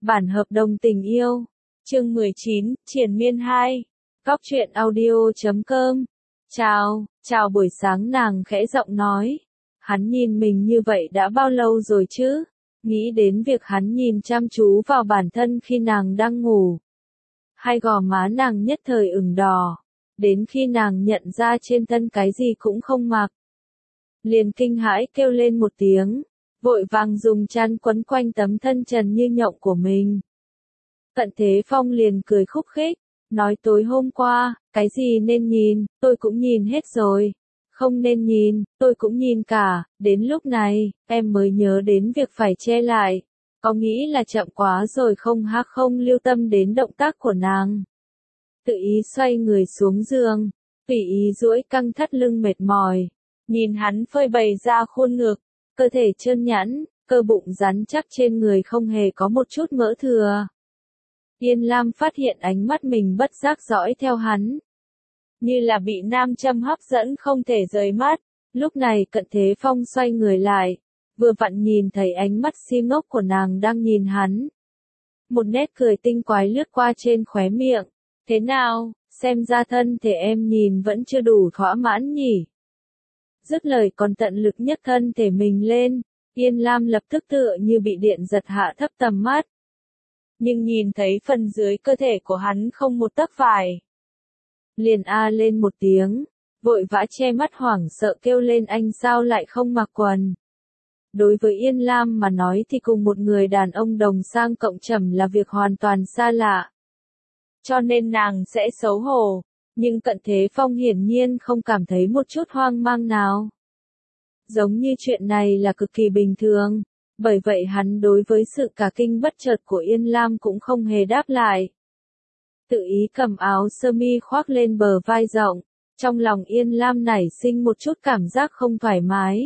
Bản hợp đồng tình yêu. Chương 19, Triền miên 2. Góc truyện audio.com. Chào buổi sáng, nàng khẽ giọng nói. Hắn nhìn mình như vậy đã bao lâu rồi chứ? Nghĩ đến việc hắn nhìn chăm chú vào bản thân khi nàng đang ngủ. Hai gò má nàng nhất thời ửng đỏ. Đến khi nàng nhận ra trên thân cái gì cũng không mặc. Liền kinh hãi kêu lên một tiếng. Vội vàng dùng chăn quấn quanh tấm thân trần như nhộng của mình. Cận Thế Phong liền cười khúc khích, nói tối hôm qua, cái gì nên nhìn, tôi cũng nhìn hết rồi. Không nên nhìn, tôi cũng nhìn cả, đến lúc này, em mới nhớ đến việc phải che lại. Có nghĩ là chậm quá rồi không lưu tâm đến động tác của nàng. Tự ý xoay người xuống giường, tùy ý duỗi căng thắt lưng mệt mỏi. Nhìn hắn phơi bày ra khuôn ngực, cơ thể trơn nhẵn, cơ bụng rắn chắc trên người không hề có một chút mỡ thừa. Yên Lam phát hiện ánh mắt mình bất giác dõi theo hắn. Như là bị nam châm hấp dẫn không thể rời mắt. Lúc này Cận Thế Phong xoay người lại. Vừa vặn nhìn thấy ánh mắt si ngốc của nàng đang nhìn hắn. Một nét cười tinh quái lướt qua trên khóe miệng. Thế nào, xem ra thân thể em nhìn vẫn chưa đủ thỏa mãn nhỉ? Dứt lời còn tận lực nhấc thân thể mình lên. Yên Lam lập tức tựa như bị điện giật hạ thấp tầm mắt. Nhưng nhìn thấy phần dưới cơ thể của hắn không một tấc vải. Liền a lên một tiếng, vội vã che mắt hoảng sợ kêu lên, anh sao lại không mặc quần. Đối với Yên Lam mà nói thì cùng một người đàn ông đồng sang cộng trầm là việc hoàn toàn xa lạ. Cho nên nàng sẽ xấu hổ, nhưng Cận Thế Phong hiển nhiên không cảm thấy một chút hoang mang nào. Giống như chuyện này là cực kỳ bình thường. Bởi vậy hắn đối với sự cả kinh bất chợt của Yên Lam cũng không hề đáp lại. Tự ý cầm áo sơ mi khoác lên bờ vai rộng, trong lòng Yên Lam nảy sinh một chút cảm giác không thoải mái.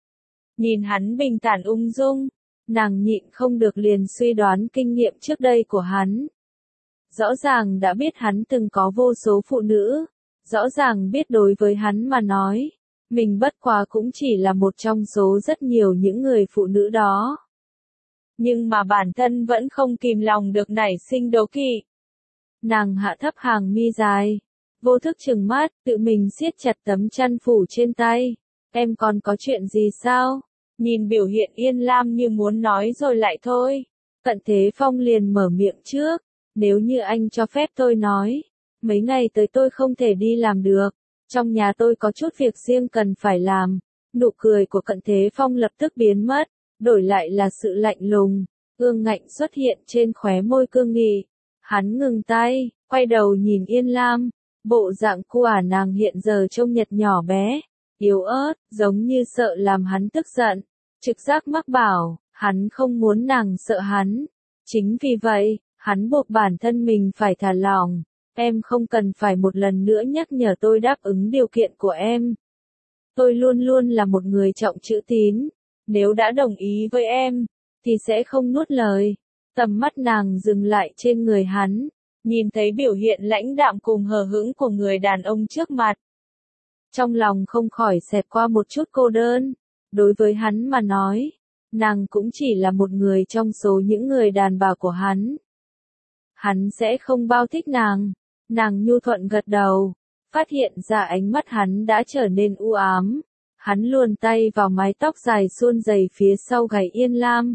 Nhìn hắn bình thản ung dung, nàng nhịn không được liền suy đoán kinh nghiệm trước đây của hắn. Rõ ràng đã biết hắn từng có vô số phụ nữ, rõ ràng biết đối với hắn mà nói. Mình bất quá cũng chỉ là một trong số rất nhiều những người phụ nữ đó. Nhưng mà bản thân vẫn không kìm lòng được nảy sinh đố kỵ. Nàng hạ thấp hàng mi dài, vô thức trừng mắt, tự mình siết chặt tấm chăn phủ trên tay. Em còn có chuyện gì sao? Nhìn biểu hiện Yên Lam như muốn nói rồi lại thôi. Cận Thế Phong liền mở miệng trước. Nếu như anh cho phép tôi nói, mấy ngày tới tôi không thể đi làm được. Trong nhà tôi có chút việc riêng cần phải làm. Nụ cười của Cận Thế Phong lập tức biến mất, đổi lại là sự lạnh lùng, ương ngạnh xuất hiện trên khóe môi cương nghị. Hắn ngừng tay, quay đầu nhìn Yên Lam, bộ dạng của nàng hiện giờ trông nhật nhỏ bé, yếu ớt, giống như sợ làm hắn tức giận. Trực giác mách bảo, hắn không muốn nàng sợ hắn. Chính vì vậy, hắn buộc bản thân mình phải thả lỏng. Em không cần phải một lần nữa nhắc nhở tôi đáp ứng điều kiện của em. Tôi luôn luôn là một người trọng chữ tín. Nếu đã đồng ý với em, thì sẽ không nuốt lời. Tầm mắt nàng dừng lại trên người hắn, nhìn thấy biểu hiện lãnh đạm cùng hờ hững của người đàn ông trước mặt. Trong lòng không khỏi xẹt qua một chút cô đơn. Đối với hắn mà nói, nàng cũng chỉ là một người trong số những người đàn bà của hắn. Hắn sẽ không bao thích nàng. Nàng nhu thuận gật đầu, phát hiện ra ánh mắt hắn đã trở nên u ám. Hắn luồn tay vào mái tóc dài suôn dày phía sau gáy Yên Lam.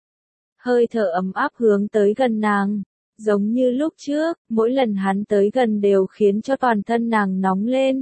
Hơi thở ấm áp hướng tới gần nàng, giống như lúc trước, mỗi lần hắn tới gần đều khiến cho toàn thân nàng nóng lên.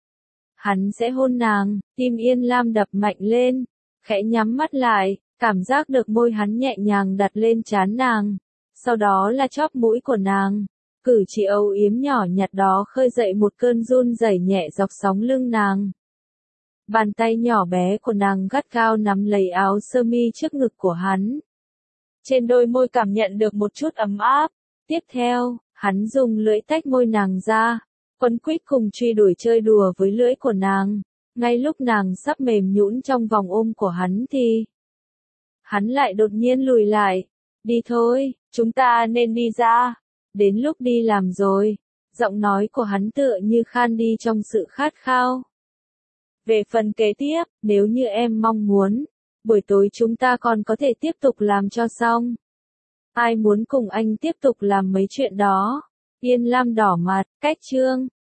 Hắn sẽ hôn nàng, tim Yên Lam đập mạnh lên, khẽ nhắm mắt lại, cảm giác được môi hắn nhẹ nhàng đặt lên trán nàng, sau đó là chóp mũi của nàng. Cử chỉ âu yếm nhỏ nhặt đó khơi dậy một cơn run rẩy nhẹ dọc sóng lưng nàng. Bàn tay nhỏ bé của nàng gắt gao nắm lấy áo sơ mi trước ngực của hắn. Trên đôi môi cảm nhận được một chút ấm áp. Tiếp theo, hắn dùng lưỡi tách môi nàng ra, quấn quýt cùng truy đuổi chơi đùa với lưỡi của nàng. Ngay lúc nàng sắp mềm nhũn trong vòng ôm của hắn thì hắn lại đột nhiên lùi lại. Đi thôi, chúng ta nên đi ra. Đến lúc đi làm rồi. Giọng nói của hắn tựa như khan đi trong sự khát khao. Về phần kế tiếp, nếu như em mong muốn, buổi tối chúng ta còn có thể tiếp tục làm cho xong. Ai muốn cùng anh tiếp tục làm mấy chuyện đó? Yên Lam đỏ mặt, cách chương.